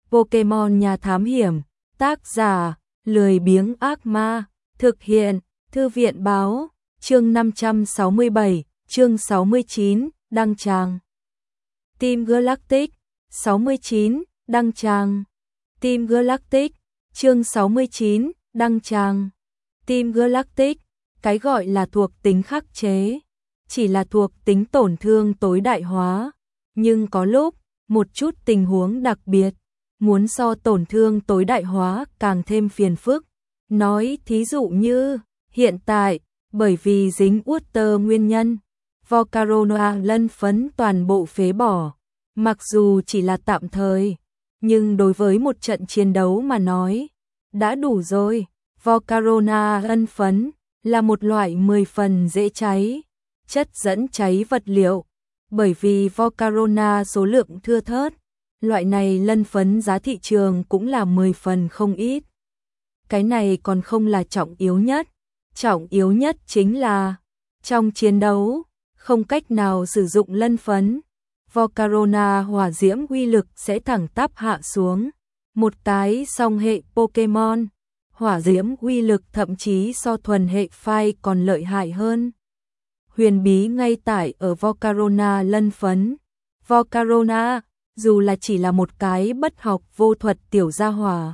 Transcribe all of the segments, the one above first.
Pokemon nhà thám hiểm, tác giả, lười biếng ác ma, thực hiện, thư viện báo, chương 567, chương 69, đăng tràng. Team Galactic, 69, đăng tràng. Team Galactic, chương 69, đăng tràng. Team Galactic, cái gọi là thuộc tính khắc chế, chỉ là thuộc tính tổn thương tối đại hóa, nhưng có lúc, một chút tình huống đặc biệt, muốn so tổn thương tối đại hóa càng thêm phiền phức. Nói thí dụ như, hiện tại, bởi vì dính Water nguyên nhân, Volcarona lân phấn toàn bộ phế bỏ, mặc dù chỉ là tạm thời, nhưng đối với một trận chiến đấu mà nói, đã đủ rồi. Volcarona lân phấn là một loại 10 phần dễ cháy, chất dẫn cháy vật liệu, bởi vì Volcarona số lượng thưa thớt, loại này lân phấn giá thị trường cũng là 10 phần không ít. Cái này còn không là trọng yếu nhất chính là trong chiến đấu, không cách nào sử dụng lân phấn, Volcarona hỏa diễm uy lực sẽ thẳng tắp hạ xuống. Một cái song hệ Pokemon, hỏa diễm uy lực thậm chí so thuần hệ phai còn lợi hại hơn. Huyền bí ngay tại ở Volcarona lân phấn. Volcarona, dù là chỉ là một cái bất học vô thuật tiểu gia hỏa,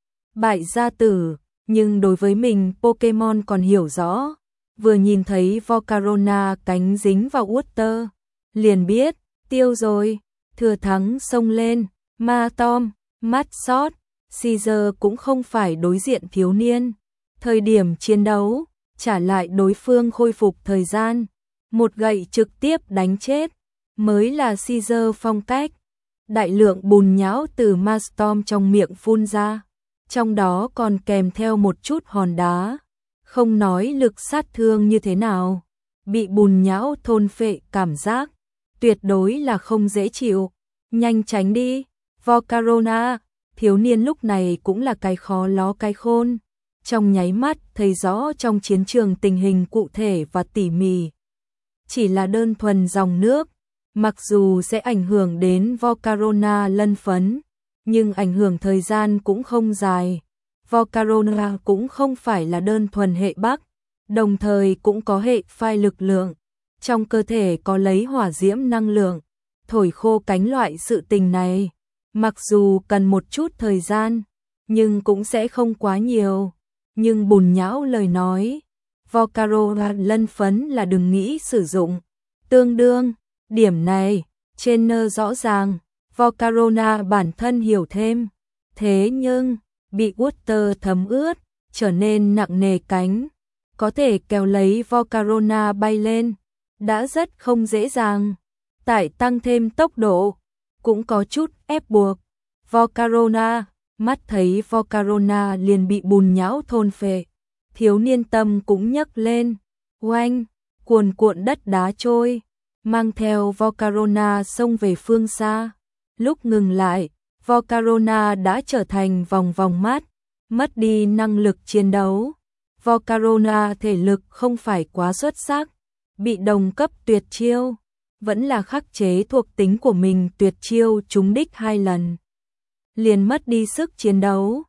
bại gia tử, nhưng đối với mình Pokemon còn hiểu rõ. Vừa nhìn thấy Volcarona cánh dính vào Water, liền biết, tiêu rồi, thừa thắng xông lên, Ma Tom, mắt sót, Caesar cũng không phải đối diện thiếu niên. Thời điểm chiến đấu, trả lại đối phương khôi phục thời gian, một gậy trực tiếp đánh chết, mới là Caesar phong cách. Đại lượng bùn nhão từ Mastorm trong miệng phun ra, trong đó còn kèm theo một chút hòn đá, không nói lực sát thương như thế nào, bị bùn nhão thôn phệ cảm giác, tuyệt đối là không dễ chịu. Nhanh tránh đi, Volcarona. Thiếu niên lúc này cũng là cái khó ló cái khôn, trong nháy mắt thấy rõ trong chiến trường tình hình cụ thể và tỉ mỉ. Chỉ là đơn thuần dòng nước, mặc dù sẽ ảnh hưởng đến Volcarona lân phấn, nhưng ảnh hưởng thời gian cũng không dài. Volcarona cũng không phải là đơn thuần hệ Bắc, đồng thời cũng có hệ phai lực lượng, trong cơ thể có lấy hỏa diễm năng lượng, thổi khô cánh loại sự tình này. Mặc dù cần một chút thời gian, nhưng cũng sẽ không quá nhiều. Nhưng bùn nhão lời nói, Volcarona lân phấn là đừng nghĩ sử dụng. Tương đương, điểm này, trainer rõ ràng, Volcarona bản thân hiểu thêm. Thế nhưng, bị Water thấm ướt, trở nên nặng nề cánh, có thể kéo lấy Volcarona bay lên, đã rất không dễ dàng. Tại tăng thêm tốc độ, cũng có chút ép buộc. Volcarona, mắt thấy Volcarona liền bị bùn nhão thôn phệ, thiếu niên tâm cũng nhấc lên, oanh, cuồn cuộn đất đá trôi, mang theo Volcarona xông về phương xa. Lúc ngừng lại, Volcarona đã trở thành vòng vòng mát, mất đi năng lực chiến đấu. Volcarona thể lực không phải quá xuất sắc, bị đồng cấp tuyệt chiêu, vẫn là khắc chế thuộc tính của mình tuyệt chiêu trúng đích 2 lần. Liền mất đi sức chiến đấu.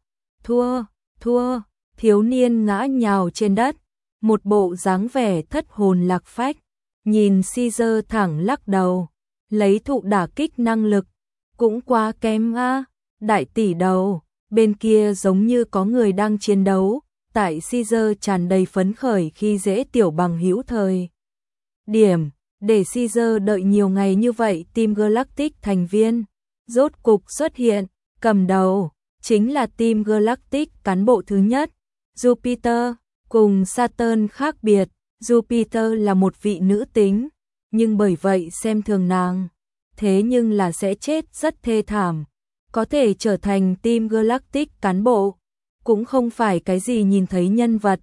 Thua, thiếu niên ngã nhào trên đất, một bộ dáng vẻ thất hồn lạc phách, nhìn Caesar thẳng lắc đầu, lấy thụ đả kích năng lực, cũng quá kém a. Đại tỷ đầu, bên kia giống như có người đang chiến đấu, tại Caesar tràn đầy phấn khởi khi dễ tiểu bằng hữu thời điểm. Để Caesar đợi nhiều ngày như vậy, Team Galactic thành viên rốt cục xuất hiện, cầm đầu chính là Team Galactic cán bộ thứ nhất, Jupiter. Cùng Saturn khác biệt, Jupiter là một vị nữ tính, nhưng bởi vậy xem thường nàng, thế nhưng là sẽ chết rất thê thảm. Có thể trở thành Team Galactic cán bộ, cũng không phải cái gì nhìn thấy nhân vật.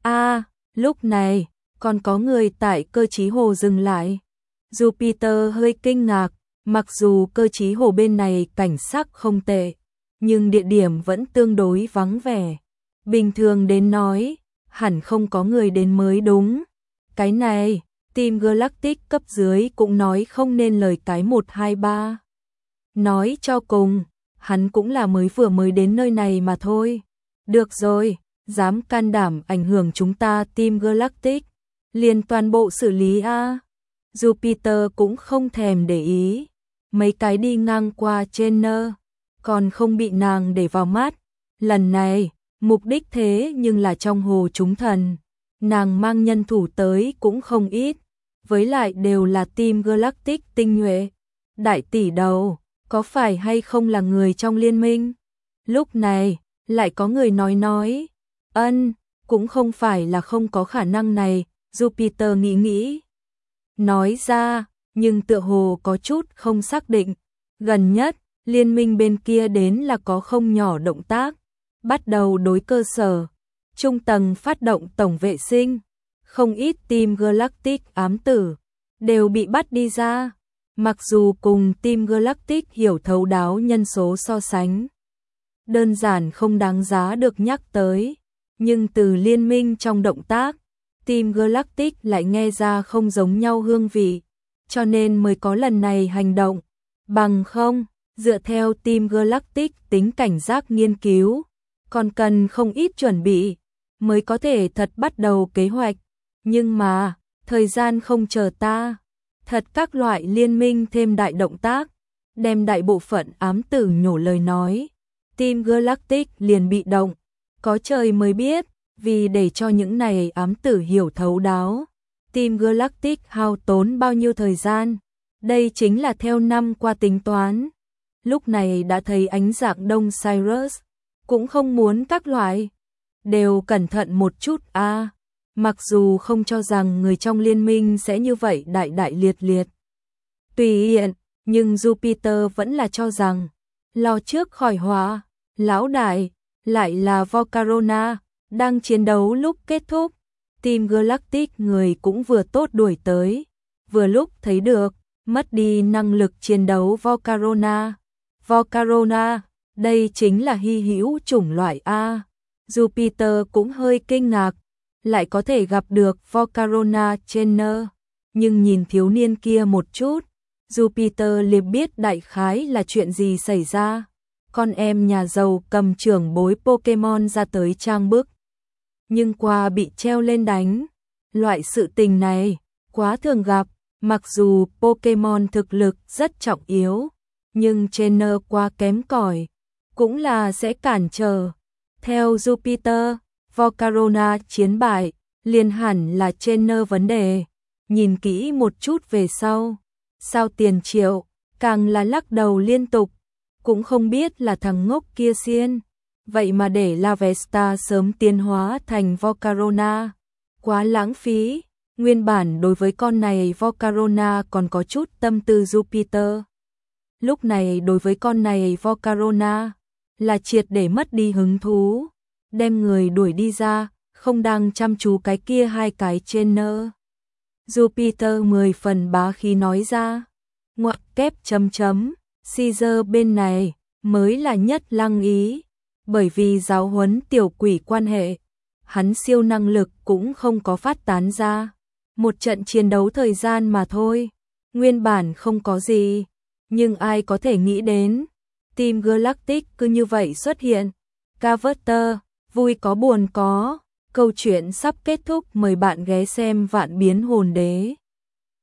Lúc này còn có người tại cơ trí hồ dừng lại. Jupiter hơi kinh ngạc, mặc dù cơ trí hồ bên này cảnh sắc không tệ, nhưng địa điểm vẫn tương đối vắng vẻ. Bình thường đến nói, hẳn không có người đến mới đúng. Cái này, Team Galactic cấp dưới cũng nói không nên lời cái 1, 2, 3. Nói cho cùng, hắn cũng là mới đến nơi này mà thôi. Được rồi, dám can đảm ảnh hưởng chúng ta Team Galactic, liền toàn bộ xử lý a. Jupiter cũng không thèm để ý, mấy cái đi ngang qua Jenner, còn không bị nàng để vào mắt. Lần này, mục đích thế nhưng là trong hồ chúng thần, nàng mang nhân thủ tới cũng không ít, với lại đều là Team Galactic tinh nhuệ. Đại tỷ đầu, có phải hay không là người trong liên minh? Lúc này, lại có người nói, cũng không phải là không có khả năng này, Jupiter nghĩ. Nói ra, nhưng tựa hồ có chút không xác định, gần nhất, liên minh bên kia đến là có không nhỏ động tác, bắt đầu đối cơ sở, trung tầng phát động tổng vệ sinh, không ít Team Galactic ám tử, đều bị bắt đi ra, mặc dù cùng Team Galactic hiểu thấu đáo nhân số so sánh. Đơn giản không đáng giá được nhắc tới, nhưng từ liên minh trong động tác, Team Galactic lại nghe ra không giống nhau hương vị, cho nên mới có lần này hành động. Bằng không, dựa theo Team Galactic tính cảnh giác nghiên cứu, còn cần không ít chuẩn bị, mới có thể thật bắt đầu kế hoạch. Nhưng mà, thời gian không chờ ta, thật các loại liên minh thêm đại động tác, đem đại bộ phận ám tử nhổ lời nói. Team Galactic liền bị động, có trời mới biết, vì để cho những này ám tử hiểu thấu đáo. Team Galactic hao tốn bao nhiêu thời gian, đây chính là theo năm qua tính toán. Lúc này đã thấy ánh dạng đông Cyrus, cũng không muốn các loại, đều cẩn thận một chút a. Mặc dù không cho rằng người trong liên minh sẽ như vậy đại liệt. Tùy hiện, nhưng Jupiter vẫn là cho rằng, lo trước khỏi họa, lão đại, lại là Volcarona, đang chiến đấu lúc kết thúc. Team Galactic người cũng vừa tốt đuổi tới, vừa lúc thấy được, mất đi năng lực chiến đấu Volcarona. Volcarona, đây chính là hy hữu chủng loại A. Jupiter cũng hơi kinh ngạc, lại có thể gặp được Volcarona Jenner, nhưng nhìn thiếu niên kia một chút, Jupiter liền biết đại khái là chuyện gì xảy ra. Con em nhà giàu cầm trưởng bối Pokemon ra tới trang bức, nhưng qua bị treo lên đánh. Loại sự tình này, quá thường gặp, mặc dù Pokemon thực lực rất trọng yếu, nhưng trainer quá kém cỏi, cũng là sẽ cản trở. Theo Jupiter, Volcarona chiến bại, liền hẳn là trainer vấn đề. Nhìn kỹ một chút về sau, sao tiền triệu, càng là lắc đầu liên tục, cũng không biết là thằng ngốc kia xiên. Vậy mà để Lavesta sớm tiến hóa thành Volcarona, quá lãng phí. Nguyên bản đối với con này Volcarona còn có chút tâm tư Jupiter. Lúc này đối với con này Volcarona, là triệt để mất đi hứng thú, đem người đuổi đi ra, không đang chăm chú cái kia hai cái trainer. Jupiter 10 phần bá khí nói ra, ngoặc kép Caesar bên này mới là nhất lăng ý, bởi vì giáo huấn tiểu quỷ quan hệ, hắn siêu năng lực cũng không có phát tán ra. Một trận chiến đấu thời gian mà thôi, nguyên bản không có gì, nhưng ai có thể nghĩ đến, Team Galactic cứ như vậy xuất hiện. Carver, vui có buồn có, câu chuyện sắp kết thúc, mời bạn ghé xem Vạn Biến Hồn Đế.